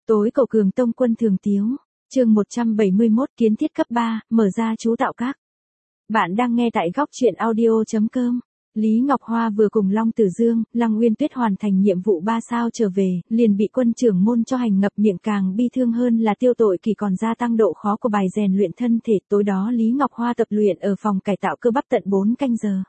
Tối cầu Cường Tông Quân Thường Tiếu, chương 171 kiến thiết cấp 3, mở ra chú tạo các. Bạn đang nghe tại góc truyện audio.com. Lý Ngọc Hoa vừa cùng Long Tử Dương, Lăng Uyên Tuyết hoàn thành nhiệm vụ 3 sao trở về, liền bị quân trưởng môn cho hành ngập miệng, càng bi thương hơn là Tiêu Tội Kỳ còn gia tăng độ khó của bài rèn luyện thân thể. Tối đó Lý Ngọc Hoa tập luyện ở phòng cải tạo cơ bắp tận 4 canh giờ.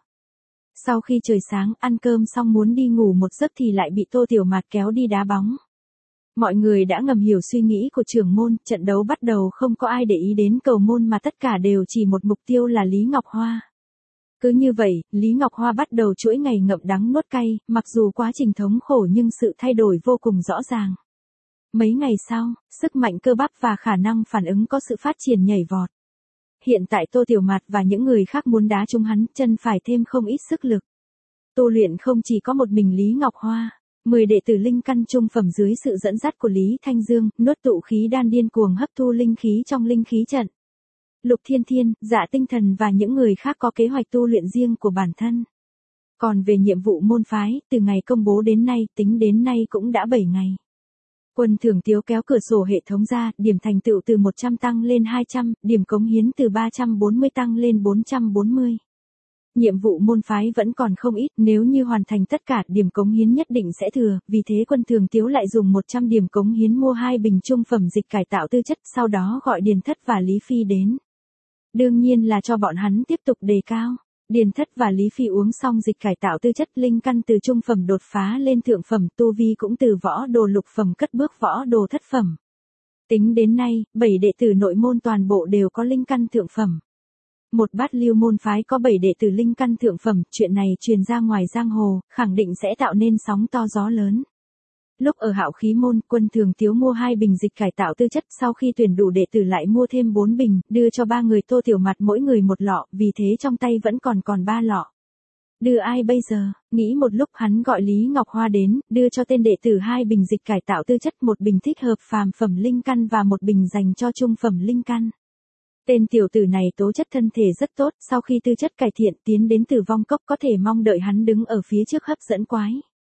Sau khi trời sáng, ăn cơm xong muốn đi ngủ một giấc thì lại bị Tô Tiểu Mạt kéo đi đá bóng. Mọi người đã ngầm hiểu suy nghĩ của trưởng môn, trận đấu bắt đầu không có ai để ý đến cầu môn mà tất cả đều chỉ một mục tiêu là Lý Ngọc Hoa. Cứ như vậy, Lý Ngọc Hoa bắt đầu chuỗi ngày ngậm đắng nuốt cay, mặc dù quá trình thống khổ nhưng sự thay đổi vô cùng rõ ràng. Mấy ngày sau, sức mạnh cơ bắp và khả năng phản ứng có sự phát triển nhảy vọt. Hiện tại Tô Tiểu Mạt và những người khác muốn đá trúng hắn, chân phải thêm không ít sức lực. Tu luyện không chỉ có một mình Lý Ngọc Hoa. 10 đệ tử linh căn trung phẩm dưới sự dẫn dắt của Lý Thanh Dương, nuốt tụ khí đan điên cuồng hấp thu linh khí trong linh khí trận. Lục Thiên Thiên, Dạ Tinh Thần và những người khác có kế hoạch tu luyện riêng của bản thân. Còn về nhiệm vụ môn phái, từ ngày công bố đến nay, tính đến nay cũng đã 7 ngày. Quân Thường Tiếu kéo cửa sổ hệ thống ra, điểm thành tựu từ 100 tăng lên 200, điểm cống hiến từ 340 tăng lên 440. Nhiệm vụ môn phái vẫn còn không ít, nếu như hoàn thành tất cả, điểm cống hiến nhất định sẽ thừa, vì thế Quân Thường Tiếu lại dùng 100 điểm cống hiến mua 2 bình trung phẩm dịch cải tạo tư chất, sau đó gọi Điền Thất và Lý Phi đến. Đương nhiên là cho bọn hắn tiếp tục đề cao. Điền Thất và Lý Phi uống xong dịch cải tạo tư chất, linh căn từ trung phẩm đột phá lên thượng phẩm, tu vi cũng từ võ đồ lục phẩm cất bước võ đồ thất phẩm. Tính đến nay, 7 đệ tử nội môn toàn bộ đều có linh căn thượng phẩm. Một bát lưu môn phái có 7 đệ tử linh căn thượng phẩm, chuyện này truyền ra ngoài giang hồ, khẳng định sẽ tạo nên sóng to gió lớn. Lúc ở Hạo Khí môn, Quân Thường Tiếu mua 2 bình dịch cải tạo tư chất, sau khi tuyển đủ đệ tử lại mua thêm 4 bình, đưa cho 3 người Tô Tiểu Mạt mỗi người một lọ, vì thế trong tay vẫn còn 3 lọ. Đưa ai bây giờ? Nghĩ một lúc hắn gọi Lý Ngọc Hoa đến, đưa cho tên đệ tử 2 bình dịch cải tạo tư chất, một bình thích hợp phàm phẩm linh căn và một bình dành cho trung phẩm linh căn. Tên tiểu tử này tố chất thân thể rất tốt, sau khi tư chất cải thiện tiến đến Tử Vong Cốc có thể mong đợi hắn đứng ở phía trước hấp dẫn quái.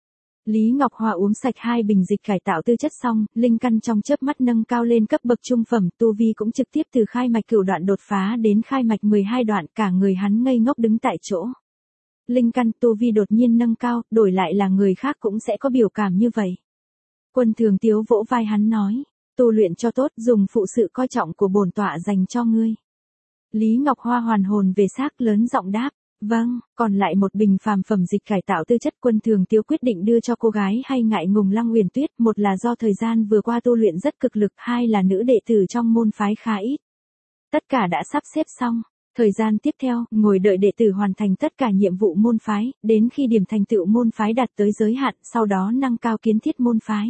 Lý Ngọc Hoa uống sạch 2 bình dịch cải tạo tư chất xong, linh căn trong chớp mắt nâng cao lên cấp bậc trung phẩm, tu vi cũng trực tiếp từ khai mạch cửu đoạn đột phá đến khai mạch 12 đoạn, cả người hắn ngây ngốc đứng tại chỗ. Linh căn tu vi đột nhiên nâng cao, đổi lại là người khác cũng sẽ có biểu cảm như vậy. Quân Thường Tiếu vỗ vai hắn nói. Tu luyện cho tốt, dùng phụ sự coi trọng của bổn tọa dành cho ngươi. Lý Ngọc Hoa hoàn hồn về xác, lớn giọng đáp, vâng, còn lại một bình phàm phẩm dịch cải tạo tư chất. Quân Thường Tiếu quyết định đưa cho cô gái hay ngại ngùng Lăng Uyển Tuyết, một là do thời gian vừa qua tu luyện rất cực lực, hai là nữ đệ tử trong môn phái khá ít. Tất cả đã sắp xếp xong. Thời gian tiếp theo, ngồi đợi đệ tử hoàn thành tất cả nhiệm vụ môn phái, đến khi điểm thành tựu môn phái đạt tới giới hạn, sau đó nâng cao kiến thiết môn phái.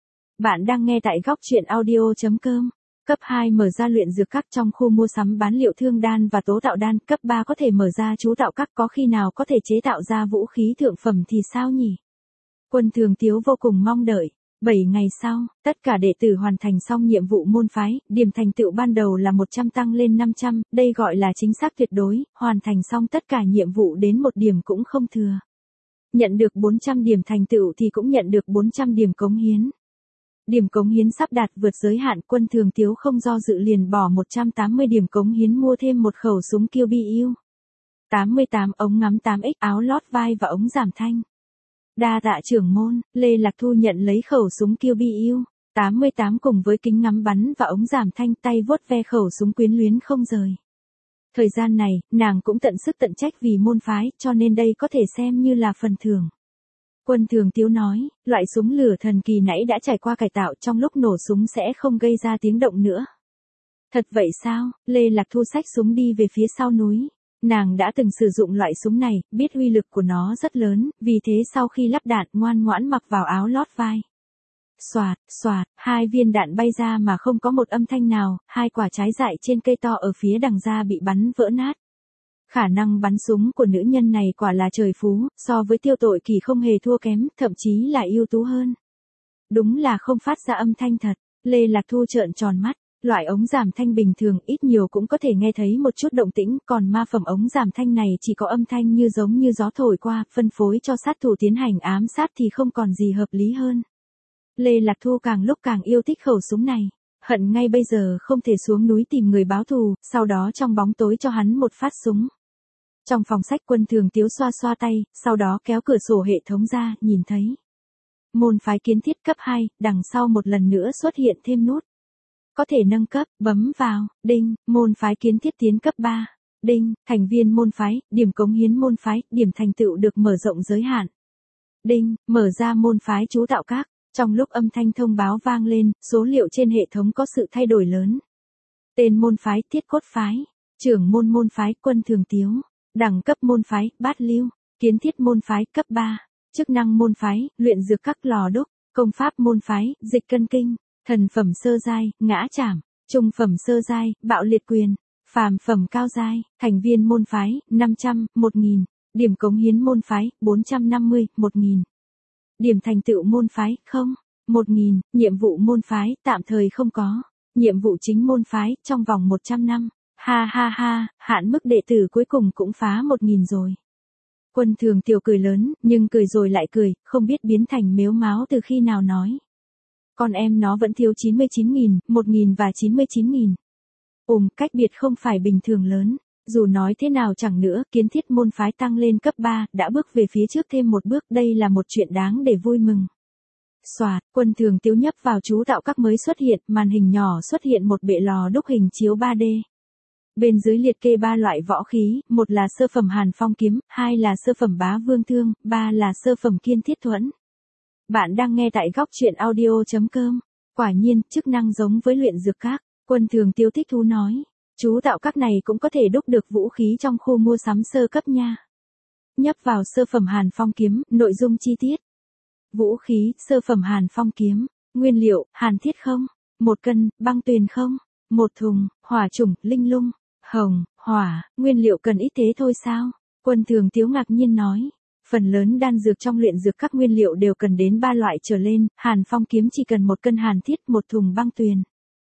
Bạn đang nghe tại góc truyện audio.com. Cấp 2 mở ra luyện dược các trong khu mua sắm bán liệu thương đan và tố tạo đan. Cấp 3 có thể mở ra chú tạo các, có khi nào có thể chế tạo ra vũ khí thượng phẩm thì sao nhỉ? Quân Thường Tiếu vô cùng mong đợi. 7 ngày sau, tất cả đệ tử hoàn thành xong nhiệm vụ môn phái, điểm thành tựu ban đầu là 100 tăng lên 500, đây gọi là chính xác tuyệt đối, hoàn thành xong tất cả nhiệm vụ đến một điểm cũng không thừa. Nhận được 400 điểm thành tựu thì cũng nhận được 400 điểm cống hiến. Điểm cống hiến sắp đạt vượt giới hạn, Quân Thường Tiếu không do dự liền bỏ 180 điểm cống hiến mua thêm một khẩu súng Kill Bill. 88 ống ngắm 8x, áo lót vai và ống giảm thanh. Đa tạ trưởng môn, Lê Lạc Thu nhận lấy khẩu súng Kill Bill. 88 cùng với kính ngắm bắn và ống giảm thanh, tay vuốt ve khẩu súng quyến luyến không rời. Thời gian này, nàng cũng tận sức tận trách vì môn phái, cho nên đây có thể xem như là phần thưởng. Quân Thường Tiếu nói, loại súng lửa thần kỳ nãy đã trải qua cải tạo, trong lúc nổ súng sẽ không gây ra tiếng động nữa. Thật vậy sao? Lê Lạc Thu xách súng đi về phía sau núi. Nàng đã từng sử dụng loại súng này, biết uy lực của nó rất lớn, vì thế sau khi lắp đạn ngoan ngoãn mặc vào áo lót vai. Xoạt, xoạt, 2 viên đạn bay ra mà không có một âm thanh nào, 2 quả trái dại trên cây to ở phía đằng ra bị bắn vỡ nát. Khả năng bắn súng của nữ nhân này quả là trời phú, so với Tiêu Tội Kỳ không hề thua kém, thậm chí là ưu tú hơn. Đúng là không phát ra âm thanh thật. Lê Lạc Thu trợn tròn mắt. Loại ống giảm thanh bình thường ít nhiều cũng có thể nghe thấy một chút động tĩnh, còn ma phẩm ống giảm thanh này chỉ có âm thanh như giống như gió thổi qua, phân phối cho sát thủ tiến hành ám sát thì không còn gì hợp lý hơn. Lê Lạc Thu càng lúc càng yêu thích khẩu súng này. Hận ngay bây giờ không thể xuống núi tìm người báo thù, sau đó trong bóng tối cho hắn một phát súng. Trong phòng sách Quân Thường Tiếu xoa xoa tay, sau đó kéo cửa sổ hệ thống ra, nhìn thấy. Môn phái kiến thiết cấp 2, đằng sau một lần nữa xuất hiện thêm nút. Có thể nâng cấp, bấm vào, đinh, môn phái kiến thiết tiến cấp 3. Đinh, thành viên môn phái, điểm cống hiến môn phái, điểm thành tựu được mở rộng giới hạn. Đinh, mở ra môn phái chú tạo các. Trong lúc âm thanh thông báo vang lên, số liệu trên hệ thống có sự thay đổi lớn. Tên môn phái, Thiết Cốt phái. Trưởng môn môn phái, Quân Thường Tiếu. Đẳng cấp môn phái, Bát Lưu. Kiến thiết môn phái, cấp 3. Chức năng môn phái, luyện dược các lò đúc. Công pháp môn phái, dịch cân kinh. Thần phẩm sơ giai, ngã chảm. Trung phẩm sơ giai, bạo liệt quyền. Phàm phẩm cao giai, thành viên môn phái, 500, 1000. Điểm cống hiến môn phái, 450, 1000. Điểm thành tựu môn phái, 0, 1000. Nhiệm vụ môn phái, tạm thời không có. Nhiệm vụ chính môn phái, trong vòng 100 năm. Ha ha ha, hạn mức đệ tử cuối cùng cũng phá 1000 rồi. Quân Thường Tiếu cười lớn, nhưng cười rồi lại cười, không biết biến thành mếu máo từ khi nào nói. Con em nó vẫn thiếu 99.000, 1000 và 99.000. Cách biệt không phải bình thường lớn. Dù nói thế nào chẳng nữa, kiến thiết môn phái tăng lên cấp 3, đã bước về phía trước thêm một bước, đây là một chuyện đáng để vui mừng. Soạt, Quân Thường Tiếu nhấp vào chú tạo các mới xuất hiện, màn hình nhỏ xuất hiện một bệ lò đúc hình chiếu 3D. Bên dưới liệt kê 3 loại võ khí, một là sơ phẩm Hàn Phong kiếm, 2 là sơ phẩm Bá Vương thương, 3 là sơ phẩm Kiên Thiết thuẫn. Bạn đang nghe tại góc truyện audio.com. Quả nhiên, chức năng giống với luyện dược các. Quân Thường Tiếu thích thú nói. Chú tạo các này cũng có thể đúc được vũ khí trong khu mua sắm sơ cấp nha. Nhấp vào sơ phẩm Hàn Phong kiếm, nội dung chi tiết. Vũ khí, sơ phẩm Hàn Phong kiếm. Nguyên liệu, hàn thiết không? 1 cân, băng tuyền không? 1 thùng, hỏa chủng, linh lung, hồng, hỏa, nguyên liệu cần ít thế thôi sao? Quân Thường Tiếu ngạc nhiên nói. Phần lớn đan dược trong luyện dược các nguyên liệu đều cần đến 3 loại trở lên, Hàn Phong kiếm chỉ cần 1 cân hàn thiết, 1 thùng băng tuyền.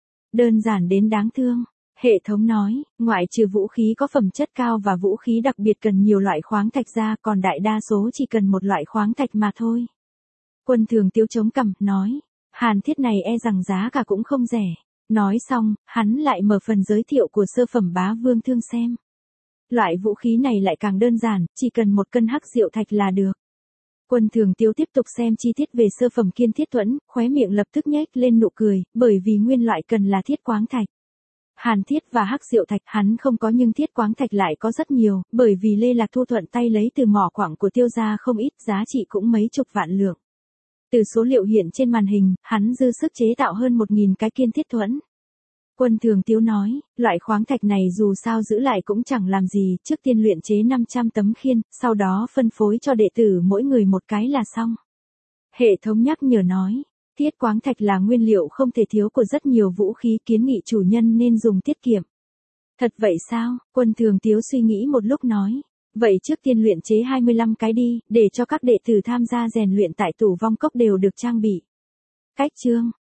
Đơn giản đến đáng thương. Hệ thống nói, ngoại trừ vũ khí có phẩm chất cao và vũ khí đặc biệt cần nhiều loại khoáng thạch ra, còn đại đa số chỉ cần một loại khoáng thạch mà thôi. Quân Thường Tiếu chống cằm, nói, hàn thiết này e rằng giá cả cũng không rẻ. Nói xong, hắn lại mở phần giới thiệu của sơ phẩm Bá Vương thương xem. Loại vũ khí này lại càng đơn giản, chỉ cần 1 cân hắc diệu thạch là được. Quân Thường Tiếu tiếp tục xem chi tiết về sơ phẩm Kiên Thiết thuẫn, khóe miệng lập tức nhếch lên nụ cười, bởi vì nguyên loại cần là thiết quáng thạch. Hàn thiết và hắc diệu thạch hắn không có nhưng thiết quáng thạch lại có rất nhiều, bởi vì Lê Lạc Thu thuận tay lấy từ mỏ quặng của Tiêu gia không ít, giá trị cũng mấy chục vạn lượng. Từ số liệu hiện trên màn hình, hắn dư sức chế tạo hơn 1000 cái Kiên Thiết thuẫn. Quân Thường Tiếu nói, loại khoáng thạch này dù sao giữ lại cũng chẳng làm gì, trước tiên luyện chế 500 tấm khiên, sau đó phân phối cho đệ tử mỗi người 1 cái là xong. Hệ thống nhắc nhở nói, thiết quáng thạch là nguyên liệu không thể thiếu của rất nhiều vũ khí, kiến nghị chủ nhân nên dùng tiết kiệm. Thật vậy sao? Quân Thường Tiếu suy nghĩ một lúc nói, vậy trước tiên luyện chế 25 cái đi, để cho các đệ tử tham gia rèn luyện tại Tủ Vong Cốc đều được trang bị. Cách chương